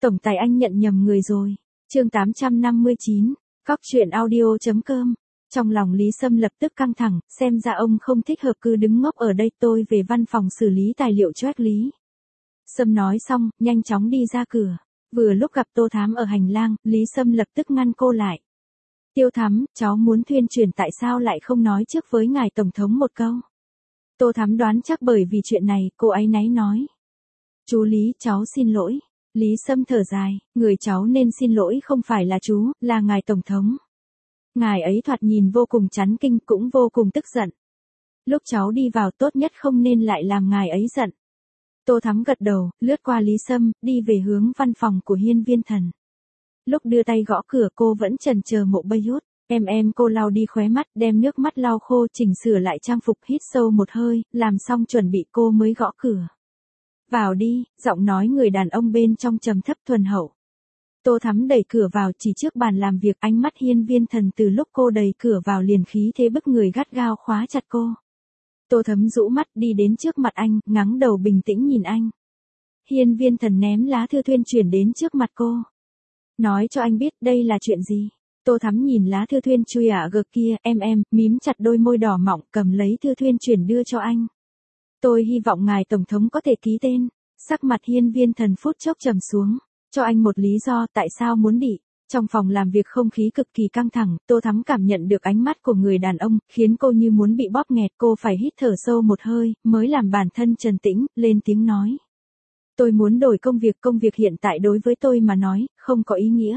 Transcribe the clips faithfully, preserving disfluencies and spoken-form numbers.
Tổng tài anh nhận nhầm người rồi. Chương tám trăm năm mươi chín, Cóc truyện audio.com. Trong lòng Lý Sâm lập tức căng thẳng, xem ra ông không thích hợp cứ đứng ngốc ở đây, tôi về văn phòng xử lý tài liệu cho Lý. Sâm nói xong, nhanh chóng đi ra cửa. Vừa lúc gặp Tô Thám ở hành lang, Lý Sâm lập tức ngăn cô lại. Tiêu Thắm, cháu muốn tuyên truyền tại sao lại không nói trước với ngài Tổng thống một câu. Tô Thắm đoán chắc bởi vì chuyện này, cô áy náy nói. Chú Lý, cháu xin lỗi. Lý Sâm thở dài, người cháu nên xin lỗi không phải là chú, là ngài Tổng thống. Ngài ấy thoạt nhìn vô cùng chán kinh, cũng vô cùng tức giận. Lúc cháu đi vào tốt nhất không nên lại làm ngài ấy giận. Tô Thắm gật đầu, lướt qua Lý Sâm, đi về hướng văn phòng của Hiên Viên Thần. Lúc đưa tay gõ cửa cô vẫn chần chờ Mộ Bay Hút. Em em cô lau đi khóe mắt, đem nước mắt lau khô, chỉnh sửa lại trang phục, hít sâu một hơi, làm xong chuẩn bị cô mới gõ cửa. Vào đi, giọng nói người đàn ông bên trong trầm thấp thuần hậu. Tô Thắm đẩy cửa vào, chỉ trước bàn làm việc, ánh mắt Hiên Viên Thần từ lúc cô đẩy cửa vào liền khí thế bức người gắt gao khóa chặt cô. Tô Thắm rũ mắt đi đến trước mặt anh, ngắng đầu bình tĩnh nhìn anh. Hiên Viên Thần ném lá thư tuyên truyền đến trước mặt cô. Nói cho anh biết đây là chuyện gì. Tô Thắm nhìn lá thư tuyên chui ạ gờ kia, em em, mím chặt đôi môi đỏ mọng, cầm lấy thư tuyên truyền đưa cho anh. Tôi hy vọng ngài Tổng thống có thể ký tên. Sắc mặt Hiên Viên Thần phút chốc trầm xuống. Cho anh một lý do tại sao muốn đi. Trong phòng làm việc không khí cực kỳ căng thẳng, Tô Thắm cảm nhận được ánh mắt của người đàn ông, khiến cô như muốn bị bóp nghẹt, cô phải hít thở sâu một hơi, mới làm bản thân trấn tĩnh, lên tiếng nói. Tôi muốn đổi công việc, công việc hiện tại đối với tôi mà nói, không có ý nghĩa.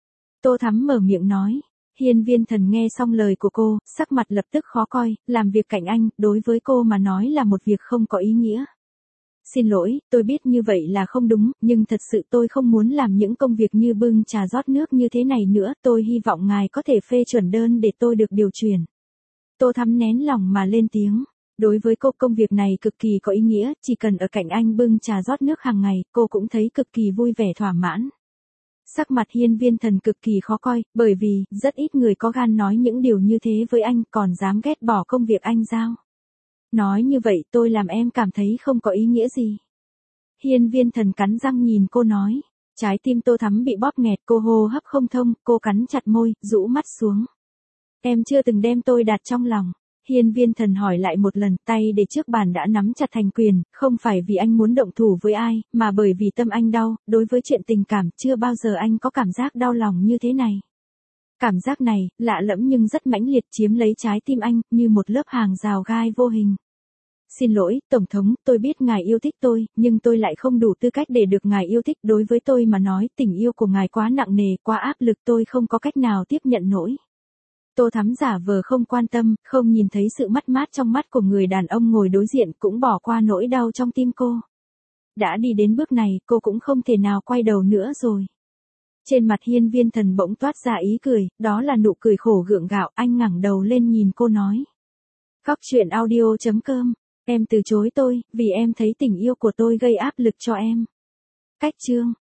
Tô Thắm mở miệng nói. Hiên Viên Thần nghe xong lời của cô, sắc mặt lập tức khó coi, làm việc cạnh anh, đối với cô mà nói là một việc không có ý nghĩa. Xin lỗi, tôi biết như vậy là không đúng, nhưng thật sự tôi không muốn làm những công việc như bưng trà rót nước như thế này nữa, tôi hy vọng ngài có thể phê chuẩn đơn để tôi được điều chuyển. Tô Thắm nén lòng mà lên tiếng. Đối với cô công việc này cực kỳ có ý nghĩa, chỉ cần ở cạnh anh bưng trà rót nước hàng ngày, cô cũng thấy cực kỳ vui vẻ thỏa mãn. Sắc mặt Hiên Viên Thần cực kỳ khó coi, bởi vì, rất ít người có gan nói những điều như thế với anh, còn dám ghét bỏ công việc anh giao. Nói như vậy tôi làm em cảm thấy không có ý nghĩa gì. Hiên Viên Thần cắn răng nhìn cô nói. Trái tim Tô Thắm bị bóp nghẹt, cô hô hấp không thông, cô cắn chặt môi, rũ mắt xuống. Em chưa từng đem tôi đặt trong lòng. Hiên Viên Thần hỏi lại một lần, tay để trước bàn đã nắm chặt thành quyền, không phải vì anh muốn động thủ với ai, mà bởi vì tâm anh đau, đối với chuyện tình cảm, chưa bao giờ anh có cảm giác đau lòng như thế này. Cảm giác này, lạ lẫm nhưng rất mãnh liệt, chiếm lấy trái tim anh, như một lớp hàng rào gai vô hình. Xin lỗi, Tổng thống, tôi biết ngài yêu thích tôi, nhưng tôi lại không đủ tư cách để được ngài yêu thích. Đối với tôi mà nói, tình yêu của ngài quá nặng nề, quá áp lực, tôi không có cách nào tiếp nhận nổi. Tô Thắm giả vờ không quan tâm, không nhìn thấy sự mất mát trong mắt của người đàn ông ngồi đối diện, cũng bỏ qua nỗi đau trong tim cô. Đã đi đến bước này, cô cũng không thể nào quay đầu nữa rồi. Trên mặt Hiên Viên Thần bỗng toát ra ý cười, đó là nụ cười khổ gượng gạo, anh ngẩng đầu lên nhìn cô nói. Cóc truyện audio.com. Em từ chối tôi, vì em thấy tình yêu của tôi gây áp lực cho em. Cách chương.